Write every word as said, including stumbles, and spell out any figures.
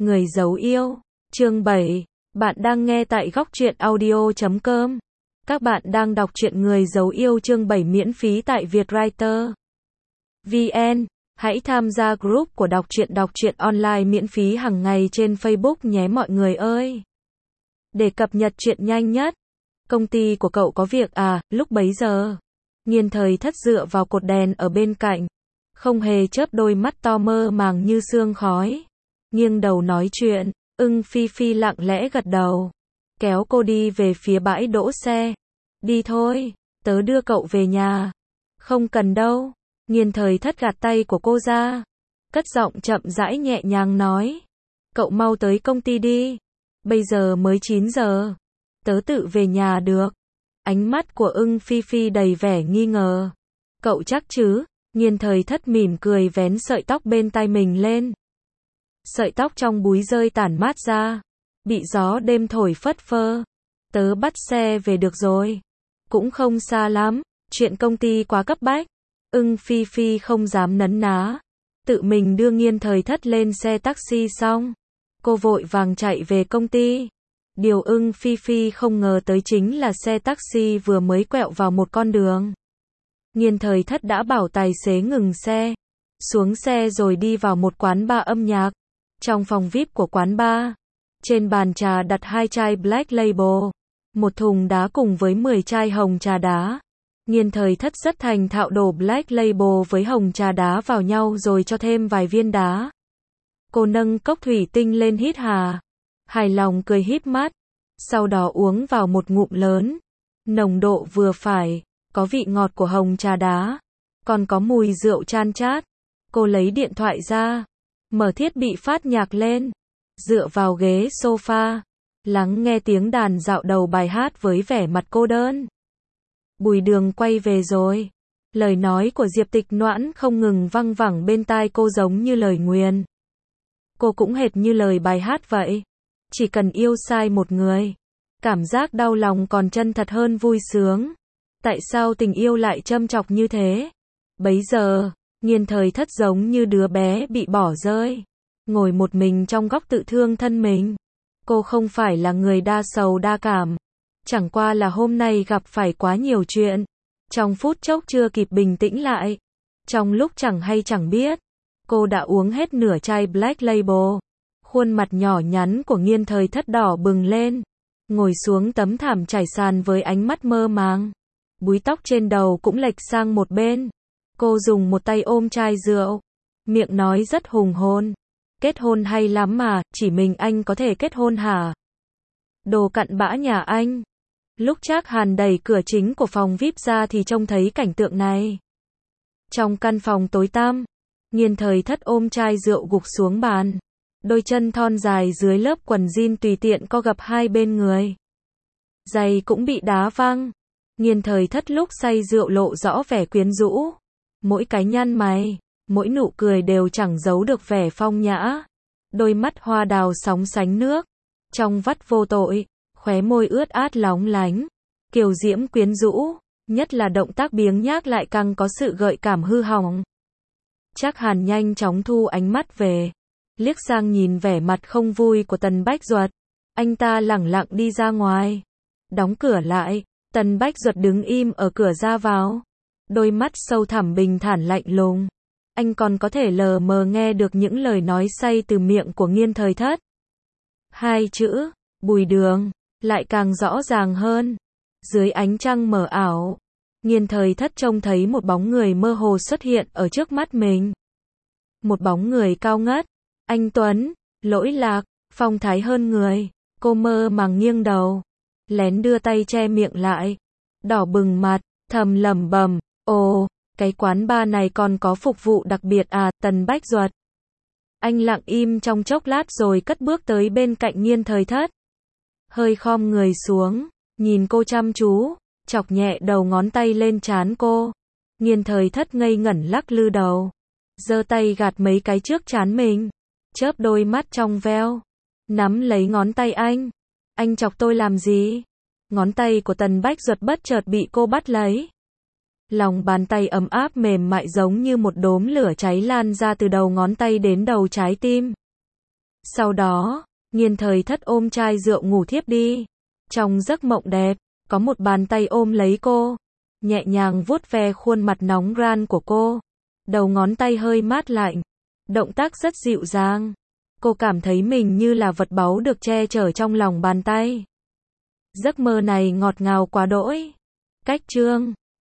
Người giấu yêu, chương bảy. Bạn đang nghe tại góc truyện audio chấm com. Các bạn đang đọc truyện Người giấu yêu chương bảy miễn phí tại Vietwriter chấm vn. Hãy tham gia group của đọc truyện đọc truyện online miễn phí hàng ngày trên Facebook nhé mọi người ơi. Để cập nhật truyện nhanh nhất. Công ty của cậu có việc à, lúc bấy giờ. Nghiên Thời Thất dựa vào cột đèn ở bên cạnh. Không hề chớp đôi mắt to mơ màng như sương khói. Nghiêng đầu nói chuyện, Ưng Phi Phi lặng lẽ gật đầu. Kéo cô đi về phía bãi đỗ xe. Đi thôi, tớ đưa cậu về nhà. Không cần đâu. Nghiên Thời Thất gạt tay của cô ra. Cất giọng chậm rãi nhẹ nhàng nói. Cậu mau tới công ty đi. Bây giờ mới chín giờ. Tớ tự về nhà được. Ánh mắt của Ưng Phi Phi đầy vẻ nghi ngờ. Cậu chắc chứ? Nghiên Thời Thất mỉm cười vén sợi tóc bên tai mình lên. Sợi tóc trong búi rơi tản mát ra. Bị gió đêm thổi phất phơ. Tớ bắt xe về được rồi. Cũng không xa lắm. Chuyện công ty quá cấp bách. Ưng Phi Phi không dám nấn ná. Tự mình đưa Nghiên Thời Thất lên xe taxi xong. Cô vội vàng chạy về công ty. Điều Ưng Phi Phi không ngờ tới chính là xe taxi vừa mới quẹo vào một con đường. Nghiên Thời Thất đã bảo tài xế ngừng xe. Xuống xe rồi đi vào một quán bar âm nhạc. Trong phòng vi ai pi của quán bar, trên bàn trà đặt hai chai Black Label, một thùng đá cùng với mười chai hồng trà đá. Nghiên Thời Thất rất thành thạo đổ Black Label với hồng trà đá vào nhau rồi cho thêm vài viên đá. Cô nâng cốc thủy tinh lên hít hà, hài lòng cười híp mắt, sau đó uống vào một ngụm lớn. Nồng độ vừa phải, có vị ngọt của hồng trà đá, còn có mùi rượu chan chát. Cô lấy điện thoại ra, mở thiết bị phát nhạc lên, dựa vào ghế sofa, lắng nghe tiếng đàn dạo đầu bài hát với vẻ mặt cô đơn. Bùi Đường quay về rồi. Lời nói của Diệp Tịch Noãn không ngừng văng vẳng bên tai cô giống như lời nguyền. Cô cũng hệt như lời bài hát vậy. Chỉ cần yêu sai một người, cảm giác đau lòng còn chân thật hơn vui sướng. Tại sao tình yêu lại châm chọc như thế? Bấy giờ, Nghiên Thời Thất giống như đứa bé bị bỏ rơi, ngồi một mình trong góc tự thương thân mình. Cô không phải là người đa sầu đa cảm, chẳng qua là hôm nay gặp phải quá nhiều chuyện. Trong phút chốc chưa kịp bình tĩnh lại, trong lúc chẳng hay chẳng biết, cô đã uống hết nửa chai Black Label. Khuôn mặt nhỏ nhắn của Nghiên Thời Thất đỏ bừng lên, ngồi xuống tấm thảm trải sàn với ánh mắt mơ màng. Búi tóc trên đầu cũng lệch sang một bên. Cô dùng một tay ôm chai rượu, miệng nói rất hùng hồn. Kết hôn hay lắm mà, chỉ mình anh có thể kết hôn hả? Đồ cặn bã nhà anh. Lúc Trác Hàn đẩy cửa chính của phòng vi ai pi ra thì trông thấy cảnh tượng này. Trong căn phòng tối tăm, Nghiên Thời Thất ôm chai rượu gục xuống bàn. Đôi chân thon dài dưới lớp quần jean tùy tiện co gập hai bên người. Giày cũng bị đá văng. Nghiên Thời Thất lúc say rượu lộ rõ vẻ quyến rũ. Mỗi cái nhăn mày, mỗi nụ cười đều chẳng giấu được vẻ phong nhã. Đôi mắt hoa đào sóng sánh nước, trong vắt vô tội, khóe môi ướt át lóng lánh, kiều diễm quyến rũ, nhất là động tác biếng nhác lại càng có sự gợi cảm hư hỏng. Trác Hàn nhanh chóng thu ánh mắt về, liếc sang nhìn vẻ mặt không vui của Tần Bách Duật. Anh ta lẳng lặng đi ra ngoài, đóng cửa lại. Tần Bách Duật đứng im ở cửa ra vào, đôi mắt sâu thẳm bình thản lạnh lùng. Anh còn có thể lờ mờ nghe được những lời nói say từ miệng của Nghiên Thời Thất. Hai chữ, Bùi Đường, lại càng rõ ràng hơn. Dưới ánh trăng mờ ảo, Nghiên Thời Thất trông thấy một bóng người mơ hồ xuất hiện ở trước mắt mình. Một bóng người cao ngất, anh tuấn, lỗi lạc, phong thái hơn người. Cô mơ màng nghiêng đầu, lén đưa tay che miệng lại, đỏ bừng mặt, thầm lẩm bẩm, ồ, cái quán bar này còn có phục vụ đặc biệt à, Tần Bách Duật. Anh lặng im trong chốc lát rồi cất bước tới bên cạnh Nghiên Thời Thất. Hơi khom người xuống, nhìn cô chăm chú, chọc nhẹ đầu ngón tay lên trán cô. Nghiên Thời Thất ngây ngẩn lắc lư đầu, giơ tay gạt mấy cái trước trán mình, chớp đôi mắt trong veo, nắm lấy ngón tay anh. Anh chọc tôi làm gì? Ngón tay của Tần Bách Duật bất chợt bị cô bắt lấy. Lòng bàn tay ấm áp mềm mại giống như một đốm lửa cháy lan ra từ đầu ngón tay đến đầu trái tim. Sau đó, Nghiên Thời Thất ôm chai rượu ngủ thiếp đi. Trong giấc mộng đẹp, có một bàn tay ôm lấy cô, nhẹ nhàng vuốt ve khuôn mặt nóng ran của cô. Đầu ngón tay hơi mát lạnh, động tác rất dịu dàng. Cô cảm thấy mình như là vật báu được che chở trong lòng bàn tay. Giấc mơ này ngọt ngào quá đỗi. Cách chương